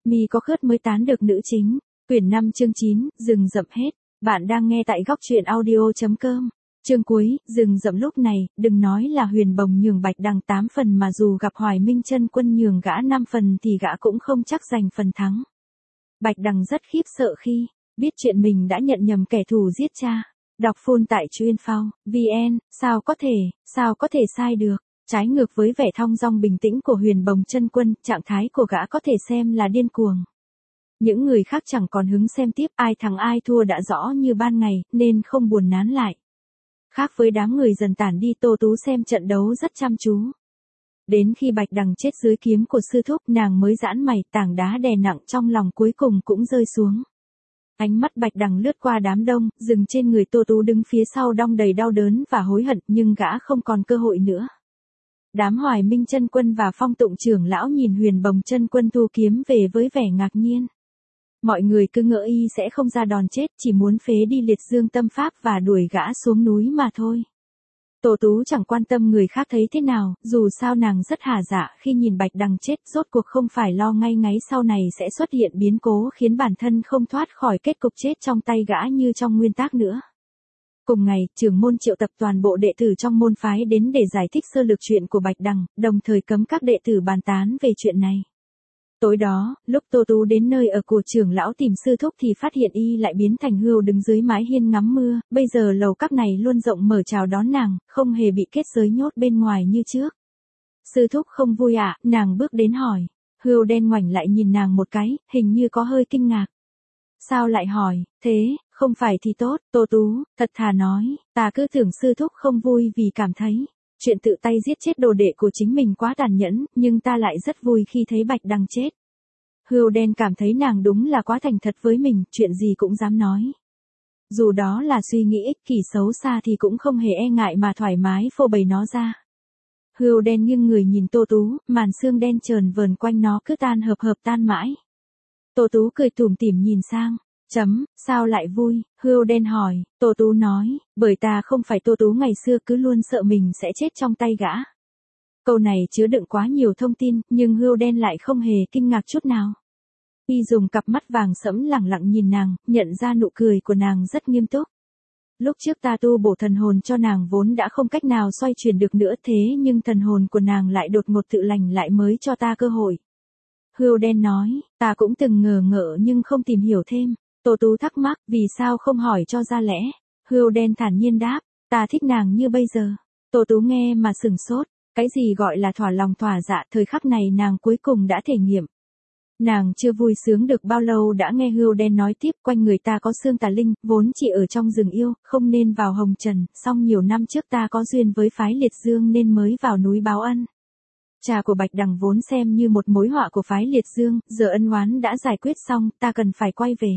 Mi có khướt mới tán được nữ chính. Quyển 5 chương 9, rừng rậm hết. Bạn đang nghe tại góc truyện audio.com. Chương cuối, rừng rậm lúc này, đừng nói là Huyền Bồng nhường Bạch Đằng 8 phần mà dù gặp Hoài Minh Chân Quân nhường gã 5 phần thì gã cũng không chắc giành phần thắng. Bạch Đằng rất khiếp sợ khi biết chuyện mình đã nhận nhầm kẻ thù giết cha. Đọc full tại chuyên.vn, sao có thể sai được. Trái ngược với vẻ thong dong bình tĩnh của Huyền Bồng Chân Quân, trạng thái của gã có thể xem là điên cuồng. Những người khác chẳng còn hứng xem tiếp, ai thắng ai thua đã rõ như ban ngày, nên không buồn nán lại. Khác với đám người dần tản đi, Tô Tú xem trận đấu rất chăm chú. Đến khi Bạch Đằng chết dưới kiếm của sư thúc, nàng mới giãn mày, tảng đá đè nặng trong lòng cuối cùng cũng rơi xuống. Ánh mắt Bạch Đằng lướt qua đám đông, dừng trên người Tô Tú đứng phía sau đong đầy đau đớn và hối hận, nhưng gã không còn cơ hội nữa. Đám Hoài Minh Chân Quân và Phong Tụng trưởng lão nhìn Huyền Bồng Chân Quân thu kiếm về với vẻ ngạc nhiên. Mọi người cứ ngỡ y sẽ không ra đòn chết, chỉ muốn phế đi liệt dương tâm pháp và đuổi gã xuống núi mà thôi. Tô Tú chẳng quan tâm người khác thấy thế nào, dù sao nàng rất hả dạ khi nhìn Bạch Đằng chết, rốt cuộc không phải lo ngay ngáy sau này sẽ xuất hiện biến cố khiến bản thân không thoát khỏi kết cục chết trong tay gã như trong nguyên tắc nữa. Cùng ngày, trưởng môn triệu tập toàn bộ đệ tử trong môn phái đến để giải thích sơ lược chuyện của Bạch Đằng, đồng thời cấm các đệ tử bàn tán về chuyện này. Tối đó, lúc Tô Tú đến nơi ở của trưởng lão tìm sư thúc thì phát hiện y lại biến thành hươu đứng dưới mái hiên ngắm mưa, bây giờ lầu các này luôn rộng mở chào đón nàng, không hề bị kết giới nhốt bên ngoài như trước. Sư thúc không vui ạ, nàng bước đến hỏi. Hươu đen ngoảnh lại nhìn nàng một cái, hình như có hơi kinh ngạc. Sao lại hỏi, thế, không phải thì tốt, Tô Tú, thật thà nói, ta cứ tưởng sư thúc không vui vì cảm thấy chuyện tự tay giết chết đồ đệ của chính mình quá tàn nhẫn, nhưng ta lại rất vui khi thấy Bạch Đằng chết. Hươu đen cảm thấy nàng đúng là quá thành thật với mình, chuyện gì cũng dám nói. Dù đó là suy nghĩ ích kỷ xấu xa thì cũng không hề e ngại mà thoải mái phô bày nó ra. Hươu đen nghiêng người nhìn Tô Tú, màn xương đen trờn vờn quanh nó cứ tan hợp tan mãi. Tô Tú cười tủm tỉm nhìn sang. Sao lại vui, Hươu đen hỏi. Tô Tú nói, bởi ta không phải Tô Tú ngày xưa cứ luôn sợ mình sẽ chết trong tay gã. Câu này chứa đựng quá nhiều thông tin, nhưng Hươu đen lại không hề kinh ngạc chút nào. Y dùng cặp mắt vàng sẫm lẳng lặng nhìn nàng, nhận ra nụ cười của nàng rất nghiêm túc. Lúc trước ta tu bổ thần hồn cho nàng vốn đã không cách nào xoay chuyển được nữa, thế nhưng thần hồn của nàng lại đột ngột tự lành lại mới cho ta cơ hội. Hươu đen nói, ta cũng từng ngờ ngợ nhưng không tìm hiểu thêm. Tô Tú thắc mắc, vì sao không hỏi cho ra lẽ? Hươu đen thản nhiên đáp, ta thích nàng như bây giờ. Tô Tú nghe mà sửng sốt, cái gì gọi là thỏa lòng thỏa dạ, thời khắc này nàng cuối cùng đã thể nghiệm. Nàng chưa vui sướng được bao lâu đã nghe Hươu đen nói tiếp, quanh người ta có xương tà linh, vốn chỉ ở trong rừng yêu, không nên vào hồng trần, song nhiều năm trước ta có duyên với phái liệt dương nên mới vào núi báo ân. Cha của Bạch Đằng vốn xem như một mối họa của phái liệt dương, giờ ân oán đã giải quyết xong, ta cần phải quay về.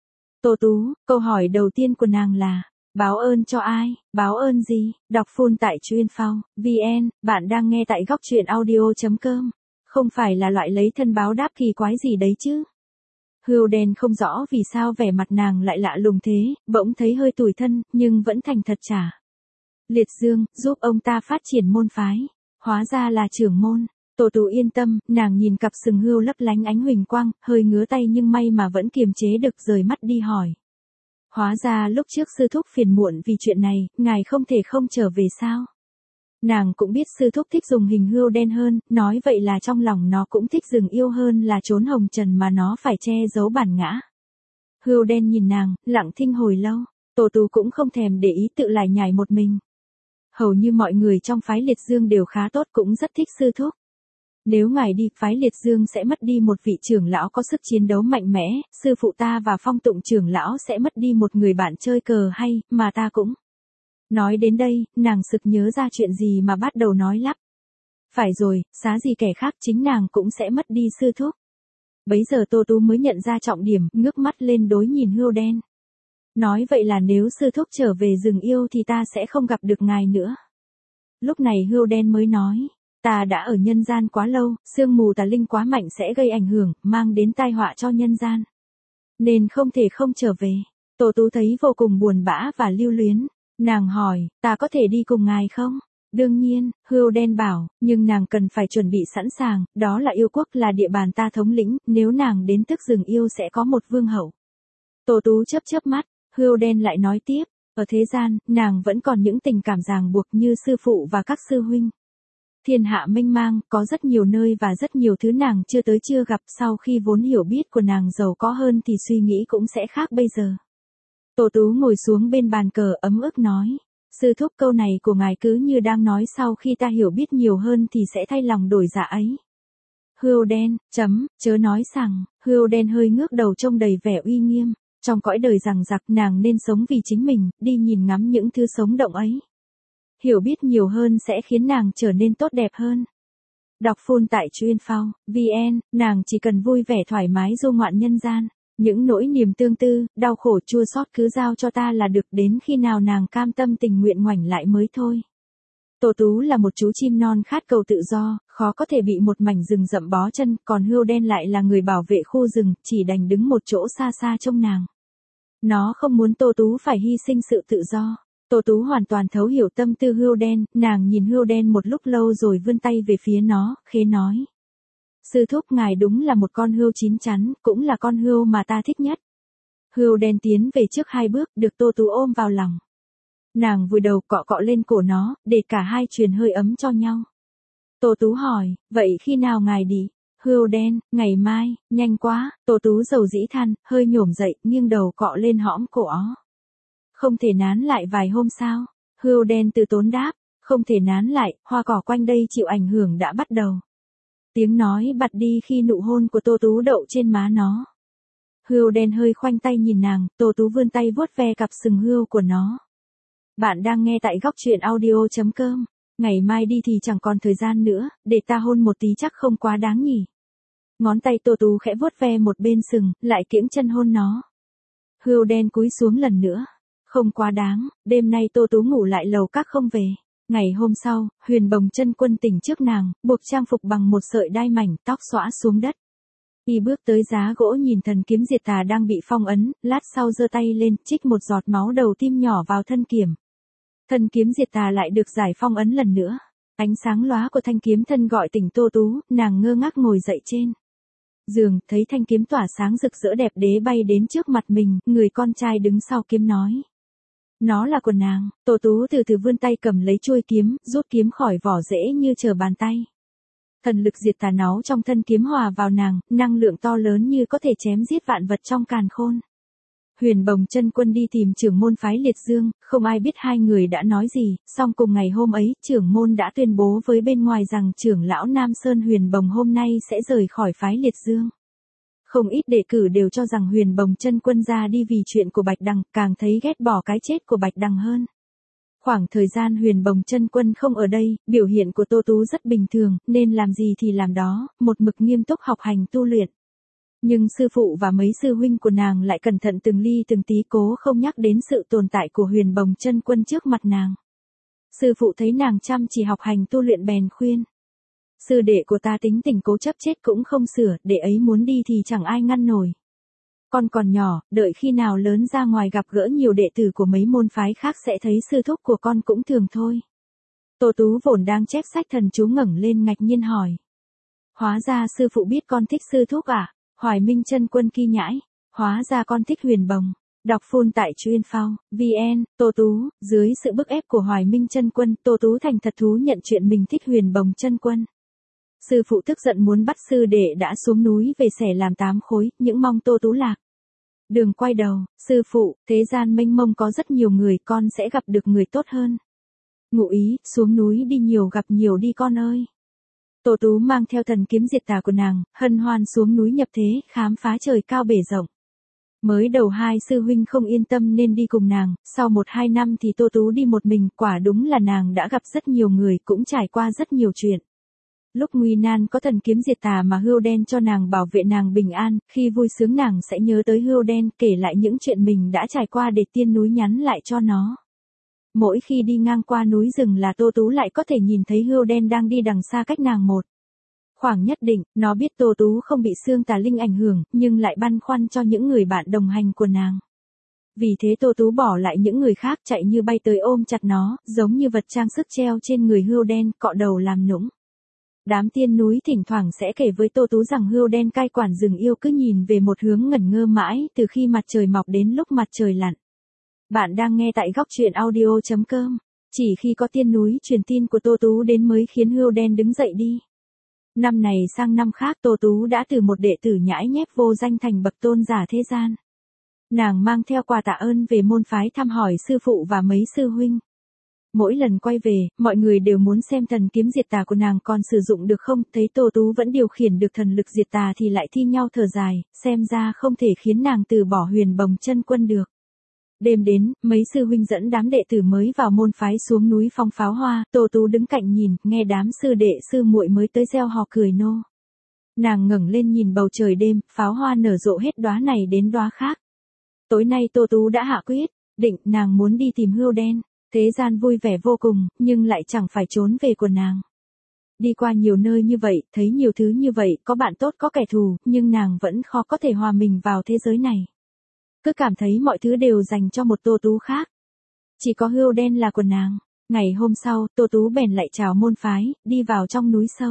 Tô Tú, câu hỏi đầu tiên của nàng là, báo ơn cho ai, báo ơn gì? Đọc full tại chuyên.vn, bạn đang nghe tại góc truyện audio.com. Không phải là loại lấy thân báo đáp kỳ quái gì đấy chứ. Hươu đen không rõ vì sao vẻ mặt nàng lại lạ lùng thế, bỗng thấy hơi tủi thân, nhưng vẫn thành thật trả. Liệt Dương, giúp ông ta phát triển môn phái. Hóa ra là trưởng môn. Tô Tú yên tâm, nàng nhìn cặp sừng hươu lấp lánh ánh huỳnh quang, hơi ngứa tay nhưng may mà vẫn kiềm chế được, rời mắt đi hỏi. Hóa ra lúc trước sư thúc phiền muộn vì chuyện này, ngài không thể không trở về sao? Nàng cũng biết sư thúc thích dùng hình hươu đen hơn, nói vậy là trong lòng nó cũng thích rừng yêu hơn là trốn hồng trần mà nó phải che giấu bản ngã. Hươu đen nhìn nàng, lặng thinh hồi lâu, Tô Tú cũng không thèm để ý tự lải nhải một mình. Hầu như mọi người trong phái liệt dương đều khá tốt, cũng rất thích sư thúc. Nếu ngài đi, phái liệt dương sẽ mất đi một vị trưởng lão có sức chiến đấu mạnh mẽ, sư phụ ta và Phong Tụng trưởng lão sẽ mất đi một người bạn chơi cờ hay, mà ta cũng. Nói đến đây, nàng sực nhớ ra chuyện gì mà bắt đầu nói lắp. Phải rồi, xá gì kẻ khác, chính nàng cũng sẽ mất đi sư thúc. Bấy giờ Tô Tú mới nhận ra trọng điểm, ngước mắt lên đối nhìn Hươu đen. Nói vậy là nếu sư thúc trở về rừng yêu thì ta sẽ không gặp được ngài nữa. Lúc này Hươu đen mới nói, ta đã ở nhân gian quá lâu, sương mù tà linh quá mạnh sẽ gây ảnh hưởng, mang đến tai họa cho nhân gian. Nên không thể không trở về. Tô Tú thấy vô cùng buồn bã và lưu luyến. Nàng hỏi, ta có thể đi cùng ngài không? Đương nhiên, Hươu Đen bảo, nhưng nàng cần phải chuẩn bị sẵn sàng, đó là yêu quốc là địa bàn ta thống lĩnh, nếu nàng đến tức rừng yêu sẽ có một vương hậu. Tô Tú chớp chớp mắt, Hươu Đen lại nói tiếp, ở thế gian, nàng vẫn còn những tình cảm ràng buộc như sư phụ và các sư huynh. Thiên hạ mênh mang, có rất nhiều nơi và rất nhiều thứ nàng chưa tới chưa gặp, sau khi vốn hiểu biết của nàng giàu có hơn thì suy nghĩ cũng sẽ khác bây giờ. Tô Tú ngồi xuống bên bàn cờ ấm ức nói, sư thúc câu này của ngài cứ như đang nói sau khi ta hiểu biết nhiều hơn thì sẽ thay lòng đổi dạ ấy. Hươu Đen, chớ nói rằng, Hươu Đen hơi ngước đầu trông đầy vẻ uy nghiêm, trong cõi đời rằng giặc nàng nên sống vì chính mình, đi nhìn ngắm những thứ sống động ấy. Hiểu biết nhiều hơn sẽ khiến nàng trở nên tốt đẹp hơn. Đọc full tại truyện.vn, nàng chỉ cần vui vẻ thoải mái du ngoạn nhân gian. Những nỗi niềm tương tư, đau khổ chua xót cứ giao cho ta là được, đến khi nào nàng cam tâm tình nguyện ngoảnh lại mới thôi. Tô Tú là một chú chim non khát cầu tự do, khó có thể bị một mảnh rừng rậm bó chân, còn Hươu Đen lại là người bảo vệ khu rừng, chỉ đành đứng một chỗ xa xa trông nàng. Nó không muốn Tô Tú phải hy sinh sự tự do. Tô Tú hoàn toàn thấu hiểu tâm tư Hươu Đen, nàng nhìn Hươu Đen một lúc lâu rồi vươn tay về phía nó, khẽ nói. Sư thúc ngài đúng là một con hươu chín chắn, cũng là con hươu mà ta thích nhất. Hươu Đen tiến về trước 2 bước, được Tô Tú ôm vào lòng. Nàng vùi đầu cọ cọ lên cổ nó, để cả hai truyền hơi ấm cho nhau. Tô Tú hỏi, vậy khi nào ngài đi? Hươu Đen, ngày mai, nhanh quá. Tô Tú dầu dĩ than, hơi nhổm dậy, nghiêng đầu cọ lên hõm cổ ó. Không thể nán lại vài hôm sao? Hươu Đen từ tốn đáp, không thể nán lại, hoa cỏ quanh đây chịu ảnh hưởng đã bắt đầu. Tiếng nói bật đi khi nụ hôn của Tô Tú đậu trên má nó. Hươu Đen hơi khoanh tay nhìn nàng, Tô Tú vươn tay vuốt ve cặp sừng hươu của nó. Bạn đang nghe tại góc truyện audio.com. Ngày mai đi thì chẳng còn thời gian nữa, để ta hôn một tí chắc không quá đáng nhỉ. Ngón tay Tô Tú khẽ vuốt ve một bên sừng, lại kiễng chân hôn nó. Hươu Đen cúi xuống lần nữa. Không quá đáng, đêm nay Tô Tú ngủ lại lầu các không về. Ngày hôm sau, Huyền Bồng Chân Quân tỉnh trước nàng, buộc trang phục bằng một sợi đai mảnh, tóc xõa xuống đất. Y bước tới giá gỗ nhìn thần kiếm diệt tà đang bị phong ấn, lát sau giơ tay lên, trích một giọt máu đầu tim nhỏ vào thân kiếm. Thần kiếm diệt tà lại được giải phong ấn lần nữa. Ánh sáng lóa của thanh kiếm thân gọi tỉnh Tô Tú, nàng ngơ ngác ngồi dậy trên giường, thấy thanh kiếm tỏa sáng rực rỡ đẹp đẽ bay đến trước mặt mình, người con trai đứng sau kiếm nói. Nó là của nàng. Tô Tú từ từ vươn tay cầm lấy chuôi kiếm, rút kiếm khỏi vỏ dễ như trở bàn tay. Thần lực diệt tà náu trong thân kiếm hòa vào nàng, năng lượng to lớn như có thể chém giết vạn vật trong càn khôn. Huyền Bồng Chân Quân đi tìm trưởng môn phái Liệt Dương, không ai biết hai người đã nói gì, song cùng ngày hôm ấy, trưởng môn đã tuyên bố với bên ngoài rằng trưởng lão Nam Sơn Huyền Bồng hôm nay sẽ rời khỏi phái Liệt Dương. Không ít đệ cử đều cho rằng Huyền Bồng Chân Quân ra đi vì chuyện của Bạch Đằng, càng thấy ghét bỏ cái chết của Bạch Đằng hơn. Khoảng thời gian Huyền Bồng Chân Quân không ở đây, biểu hiện của Tô Tú rất bình thường, nên làm gì thì làm đó, một mực nghiêm túc học hành tu luyện. Nhưng sư phụ và mấy sư huynh của nàng lại cẩn thận từng ly từng tí cố không nhắc đến sự tồn tại của Huyền Bồng Chân Quân trước mặt nàng. Sư phụ thấy nàng chăm chỉ học hành tu luyện bèn khuyên. Sư đệ của ta tính tình cố chấp chết cũng không sửa, đệ ấy muốn đi thì chẳng ai ngăn nổi. Con còn nhỏ, đợi khi nào lớn ra ngoài gặp gỡ nhiều đệ tử của mấy môn phái khác sẽ thấy sư thúc của con cũng thường thôi. Tô Tú vốn đang chép sách thần chú ngẩng lên ngạc nhiên hỏi. Hóa ra sư phụ biết con thích sư thúc à? Hoài Minh Chân Quân ki nhãi. Hóa ra con thích Huyền Bồng. Đọc full tại truyện.vn. Tô Tú, dưới sự bức ép của Hoài Minh Chân Quân, Tô Tú thành thật thú nhận chuyện mình thích Huyền Bồng Chân Quân. Sư phụ tức giận muốn bắt sư đệ đã xuống núi về xẻ làm 8 khối, những mong Tô Tú lạc. Đường quay đầu, sư phụ, thế gian mênh mông có rất nhiều người, con sẽ gặp được người tốt hơn. Ngụ ý, xuống núi đi nhiều gặp nhiều đi con ơi. Tô Tú mang theo thần kiếm diệt tà của nàng, hân hoan xuống núi nhập thế, khám phá trời cao bể rộng. Mới đầu hai sư huynh không yên tâm nên đi cùng nàng, sau 1-2 năm thì Tô Tú đi một mình, quả đúng là nàng đã gặp rất nhiều người, cũng trải qua rất nhiều chuyện. Lúc nguy nan có thần kiếm diệt tà mà Hươu Đen cho nàng bảo vệ nàng bình an, khi vui sướng nàng sẽ nhớ tới Hươu Đen, kể lại những chuyện mình đã trải qua để tiên núi nhắn lại cho nó. Mỗi khi đi ngang qua núi rừng là Tô Tú lại có thể nhìn thấy Hươu Đen đang đi đằng xa cách nàng một khoảng nhất định. Nó biết Tô Tú không bị xương tà linh ảnh hưởng, nhưng lại băn khoăn cho những người bạn đồng hành của nàng. Vì thế Tô Tú bỏ lại những người khác chạy như bay tới ôm chặt nó, giống như vật trang sức treo trên người hươu đen, cọ đầu làm nũng. Đám tiên núi thỉnh thoảng sẽ kể với Tô Tú rằng hươu đen cai quản rừng yêu cứ nhìn về một hướng ngẩn ngơ mãi từ khi mặt trời mọc đến lúc mặt trời lặn. Bạn đang nghe tại góc truyện audio.com. Chỉ khi có tiên núi truyền tin của Tô Tú đến mới khiến hươu đen đứng dậy đi. Năm này sang năm khác Tô Tú đã từ một đệ tử nhãi nhép vô danh thành bậc tôn giả thế gian. Nàng mang theo quà tạ ơn về môn phái thăm hỏi sư phụ và mấy sư huynh. Mỗi lần quay về, mọi người đều muốn xem thần kiếm diệt tà của nàng còn sử dụng được không, thấy Tô Tú vẫn điều khiển được thần lực diệt tà thì lại thi nhau thở dài, xem ra không thể khiến nàng từ bỏ Huyền Bồng Chân Quân được. Đêm đến, mấy sư huynh dẫn đám đệ tử mới vào môn phái xuống núi phong pháo hoa, Tô Tú đứng cạnh nhìn, nghe đám sư đệ sư muội mới tới reo hò cười nô. Nàng ngẩng lên nhìn bầu trời đêm, pháo hoa nở rộ hết đóa này đến đóa khác. Tối nay Tô Tú đã hạ quyết định nàng muốn đi tìm hươu đen. Thế gian vui vẻ vô cùng, nhưng lại chẳng phải trốn về của nàng. Đi qua nhiều nơi như vậy, thấy nhiều thứ như vậy, có bạn tốt có kẻ thù, nhưng nàng vẫn khó có thể hòa mình vào thế giới này. Cứ cảm thấy mọi thứ đều dành cho một Tô Tú khác. Chỉ có hươu đen là của nàng. Ngày hôm sau, Tô Tú bèn lại chào môn phái, đi vào trong núi sâu.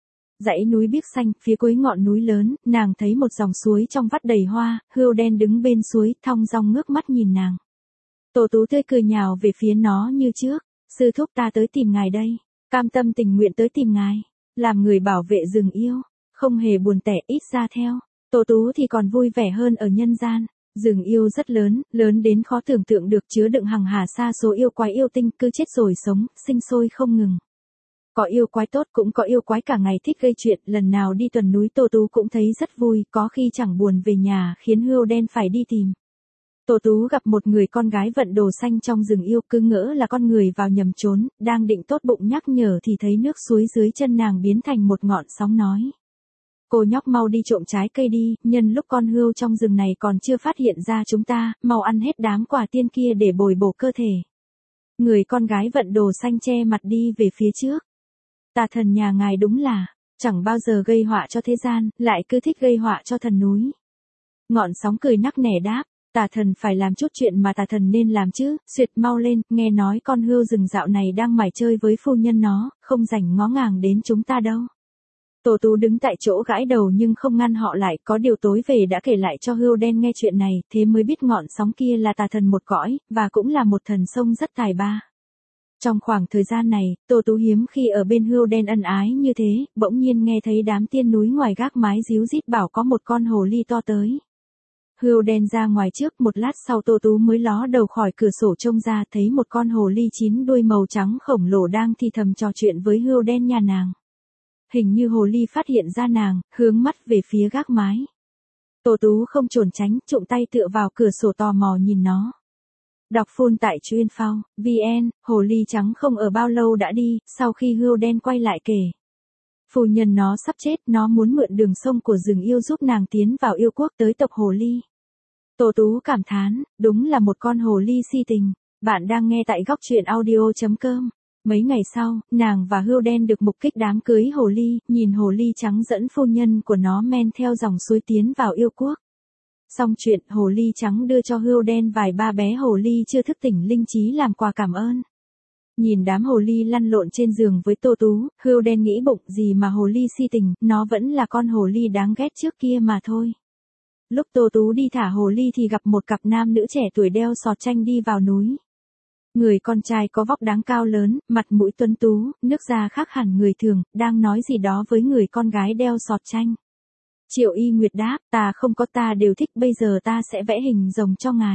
Dãy núi biếc xanh, phía cuối ngọn núi lớn, nàng thấy một dòng suối trong vắt đầy hoa, hươu đen đứng bên suối, thong dong ngước mắt nhìn nàng. Tô Tú tươi cười nhào về phía nó như trước, sư thúc ta tới tìm ngài đây, cam tâm tình nguyện tới tìm ngài, làm người bảo vệ rừng yêu, không hề buồn tẻ ít ra theo, Tô Tú thì còn vui vẻ hơn ở nhân gian, rừng yêu rất lớn, lớn đến khó tưởng tượng được chứa đựng hằng hà sa số yêu quái yêu tinh cứ chết rồi sống, sinh sôi không ngừng. Có yêu quái tốt cũng có yêu quái cả ngày thích gây chuyện, lần nào đi tuần núi Tô Tú cũng thấy rất vui, có khi chẳng buồn về nhà khiến hươu đen phải đi tìm. Tô Tú gặp một người con gái vận đồ xanh trong rừng yêu cứ ngỡ là con người vào nhầm trốn, đang định tốt bụng nhắc nhở thì thấy nước suối dưới chân nàng biến thành một ngọn sóng nói. Cô nhóc mau đi trộm trái cây đi, nhân lúc con hươu trong rừng này còn chưa phát hiện ra chúng ta, mau ăn hết đám quả tiên kia để bồi bổ cơ thể. Người con gái vận đồ xanh che mặt đi về phía trước. Tà thần nhà ngài đúng là, chẳng bao giờ gây họa cho thế gian, lại cứ thích gây họa cho thần núi. Ngọn sóng cười nắc nẻ đáp. Tà thần phải làm chút chuyện mà tà thần nên làm chứ, xuyệt mau lên, nghe nói con hươu rừng dạo này đang mải chơi với phu nhân nó, không rảnh ngó ngàng đến chúng ta đâu. Tô Tú đứng tại chỗ gãi đầu nhưng không ngăn họ lại, có điều tối về đã kể lại cho hươu đen nghe chuyện này, thế mới biết ngọn sóng kia là tà thần một cõi, và cũng là một thần sông rất tài ba. Trong khoảng thời gian này, Tô Tú hiếm khi ở bên hươu đen ân ái như thế, bỗng nhiên nghe thấy đám tiên núi ngoài gác mái ríu rít bảo có một con hồ ly to tới. Hươu đen ra ngoài trước, một lát sau Tô Tú mới ló đầu khỏi cửa sổ trông ra thấy một con hồ ly chín đuôi màu trắng khổng lồ đang thì thầm trò chuyện với hươu đen nhà nàng. Hình như hồ ly phát hiện ra nàng, hướng mắt về phía gác mái. Tô Tú không trốn tránh, trụm tay tựa vào cửa sổ tò mò nhìn nó. Đọc full tại chuyên phao, VN, hồ ly trắng không ở bao lâu đã đi, sau khi hươu đen quay lại kể. Phu nhân nó sắp chết, nó muốn mượn đường sông của rừng yêu giúp nàng tiến vào yêu quốc tới tộc hồ ly. Tô Tú cảm thán, đúng là một con hồ ly si tình. Bạn đang nghe tại góc truyện audio.com. Mấy ngày sau, nàng và hươu đen được mục kích đám cưới hồ ly, nhìn hồ ly trắng dẫn phu nhân của nó men theo dòng suối tiến vào yêu quốc. Xong chuyện, hồ ly trắng đưa cho hươu đen vài ba bé hồ ly chưa thức tỉnh linh trí làm quà cảm ơn. Nhìn đám hồ ly lăn lộn trên giường với Tô Tú, hươu đen nghĩ bụng gì mà hồ ly si tình, nó vẫn là con hồ ly đáng ghét trước kia mà thôi. Lúc Tô Tú đi thả hồ ly thì gặp một cặp nam nữ trẻ tuổi đeo sọt tranh đi vào núi. Người con trai có vóc dáng cao lớn, mặt mũi tuấn tú, nước da khác hẳn người thường, đang nói gì đó với người con gái đeo sọt tranh. Triệu Y Nguyệt đáp, ta không có, ta đều thích, bây giờ ta sẽ vẽ hình rồng cho ngài.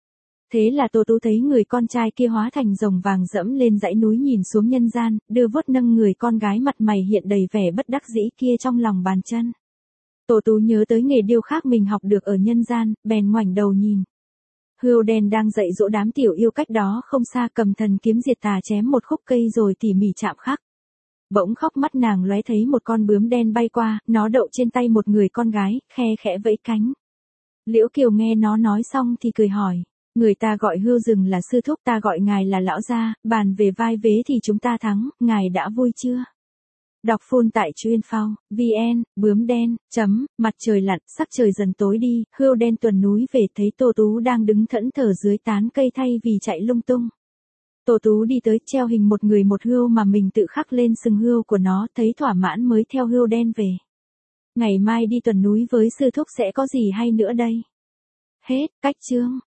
Thế là Tô Tú thấy người con trai kia hóa thành rồng vàng dẫm lên dãy núi nhìn xuống nhân gian, đưa vuốt nâng người con gái mặt mày hiện đầy vẻ bất đắc dĩ kia trong lòng bàn chân. Tô Tú nhớ tới nghề điêu khắc mình học được ở nhân gian, bèn ngoảnh đầu nhìn. Hươu đen đang dạy dỗ đám tiểu yêu cách đó không xa, cầm thần kiếm diệt tà chém một khúc cây rồi tỉ mỉ chạm khắc. Bỗng khóc mắt nàng lóe thấy một con bướm đen bay qua, nó đậu trên tay một người con gái, khe khẽ vẫy cánh. Liễu Kiều nghe nó nói xong thì cười hỏi, người ta gọi hươu rừng là sư thúc, ta gọi ngài là lão gia, bàn về vai vế thì chúng ta thắng, ngài đã vui chưa? Đọc full tại chuyên phao, VN, bướm đen, mặt trời lặn, sắc trời dần tối đi, hươu đen tuần núi về thấy Tô Tú đang đứng thẫn thờ dưới tán cây thay vì chạy lung tung. Tô Tú đi tới treo hình một người một hươu mà mình tự khắc lên sừng hươu của nó, thấy thỏa mãn mới theo hươu đen về. Ngày mai đi tuần núi với sư thúc sẽ có gì hay nữa đây? Hết, cách chương.